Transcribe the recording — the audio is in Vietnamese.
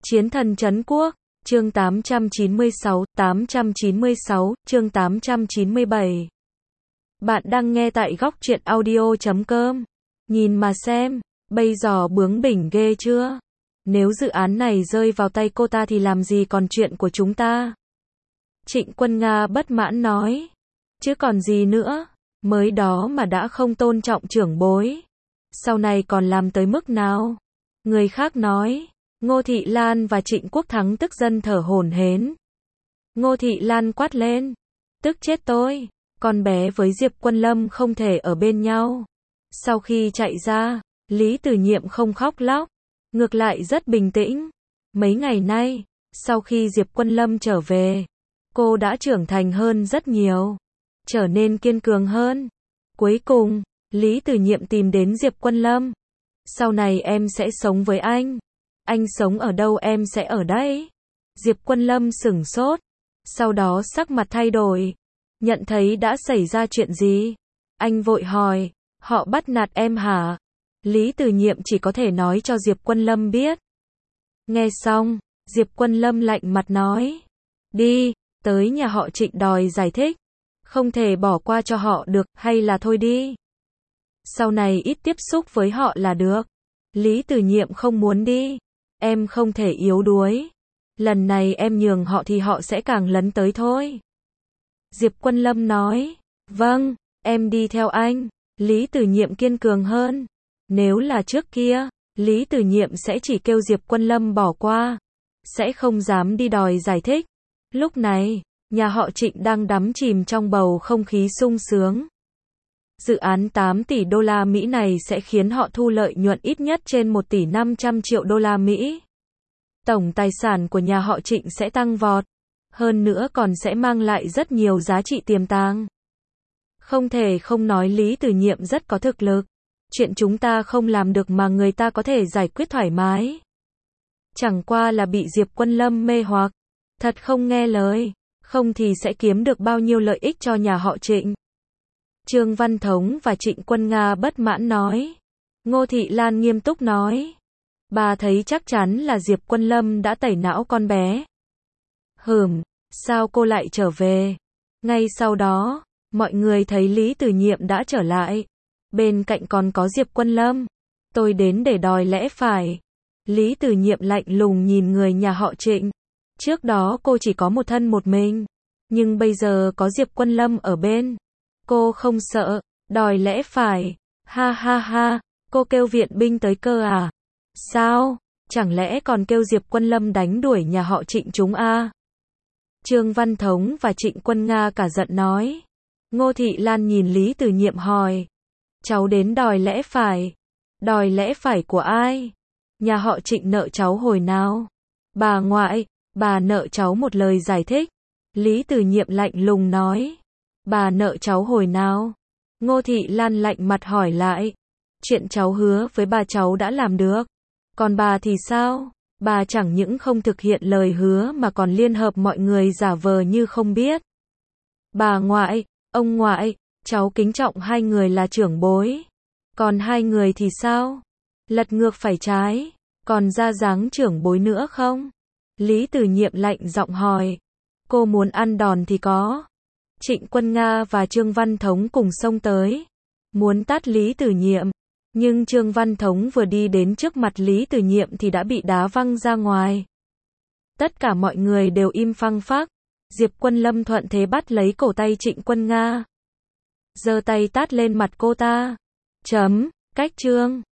Chiến thần trấn quốc, chương 896, chương 897. Bạn đang nghe tại góc truyện audio.com. Nhìn mà xem, bây giờ bướng bỉnh ghê chưa? Nếu dự án này rơi vào tay cô ta thì làm gì còn chuyện của chúng ta? Trịnh Quân Nga bất mãn nói. Chứ còn gì nữa, mới đó mà đã không tôn trọng trưởng bối. Sau này còn làm tới mức nào? Người khác nói. Ngô Thị Lan và Trịnh Quốc Thắng tức giận thở hổn hển. Ngô Thị Lan quát lên. Tức chết tôi, con bé với Diệp Quân Lâm không thể ở bên nhau. Sau khi chạy ra, Lý Tử Nhiệm không khóc lóc, ngược lại rất bình tĩnh. Mấy ngày nay, sau khi Diệp Quân Lâm trở về, cô đã trưởng thành hơn rất nhiều, trở nên kiên cường hơn. Cuối cùng, Lý Tử Nhiệm tìm đến Diệp Quân Lâm. Sau này em sẽ sống với anh sống ở đâu em sẽ ở đấy. Diệp Quân Lâm sửng sốt, sau đó sắc mặt thay đổi, nhận thấy đã xảy ra chuyện gì. Anh vội hỏi, họ bắt nạt em hả? Lý Tử Nhiệm chỉ có thể nói cho Diệp Quân Lâm biết. Nghe xong, Diệp Quân Lâm lạnh mặt nói, đi, tới nhà họ Trịnh đòi giải thích, không thể bỏ qua cho họ được, hay là thôi đi. Sau này ít tiếp xúc với họ là được. Lý Tử Nhiệm không muốn đi. Em không thể yếu đuối. Lần này em nhường họ thì họ sẽ càng lấn tới thôi. Diệp Quân Lâm nói, vâng, em đi theo anh. Lý Tử Nhiệm kiên cường hơn. Nếu là trước kia, Lý Tử Nhiệm sẽ chỉ kêu Diệp Quân Lâm bỏ qua, sẽ không dám đi đòi giải thích. Lúc này, nhà họ Trịnh đang đắm chìm trong bầu không khí sung sướng. Dự án 8 tỷ đô la Mỹ này sẽ khiến họ thu lợi nhuận ít nhất trên 1 tỷ 500 triệu đô la Mỹ. Tổng tài sản của nhà họ Trịnh sẽ tăng vọt. Hơn nữa còn sẽ mang lại rất nhiều giá trị tiềm tàng. Không thể không nói Lý Tử Nhiệm rất có thực lực. Chuyện chúng ta không làm được mà người ta có thể giải quyết thoải mái. Chẳng qua là bị Diệp Quân Lâm mê hoặc. Thật không nghe lời. Không thì sẽ kiếm được bao nhiêu lợi ích cho nhà họ Trịnh. Trương Văn Thống và Trịnh Quân Nga bất mãn nói. Ngô Thị Lan nghiêm túc nói. Bà thấy chắc chắn là Diệp Quân Lâm đã tẩy não con bé. Sao cô lại trở về? Ngay sau đó, mọi người thấy Lý Tử Nhiệm đã trở lại. Bên cạnh còn có Diệp Quân Lâm. Tôi đến để đòi lẽ phải. Lý Tử Nhiệm lạnh lùng nhìn người nhà họ Trịnh. Trước đó cô chỉ có một thân một mình. Nhưng bây giờ có Diệp Quân Lâm ở bên. Cô không sợ, đòi lẽ phải. Ha ha ha, cô kêu viện binh tới cơ à? Sao? Chẳng lẽ còn kêu Diệp Quân Lâm đánh đuổi nhà họ Trịnh chúng à? Trương Văn Thống và Trịnh Quân Nga cả giận nói. Ngô Thị Lan nhìn Lý Tử Nhiệm hỏi. Cháu đến đòi lẽ phải. Đòi lẽ phải của ai? Nhà họ Trịnh nợ cháu hồi nào? Bà ngoại, bà nợ cháu một lời giải thích. Lý Tử Nhiệm lạnh lùng nói. Bà nợ cháu hồi nào? Ngô Thị Lan lạnh mặt hỏi lại. Chuyện cháu hứa với bà cháu đã làm được. Còn bà thì sao? Bà chẳng những không thực hiện lời hứa mà còn liên hợp mọi người giả vờ như không biết. Bà ngoại, ông ngoại, cháu kính trọng hai người là trưởng bối. Còn hai người thì sao? Lật ngược phải trái, còn ra dáng trưởng bối nữa không? Lý Tử Nhiệm lạnh giọng hỏi. Cô muốn ăn đòn thì có. Trịnh Quân Nga và Trương Văn Thống cùng xông tới, muốn tát Lý Tử Nhiệm, nhưng Trương Văn Thống vừa đi đến trước mặt Lý Tử Nhiệm thì đã bị đá văng ra ngoài. Tất cả mọi người đều im phăng phắc. Diệp Quân Lâm thuận thế bắt lấy cổ tay Trịnh Quân Nga, giơ tay tát lên mặt cô ta. Cách Trương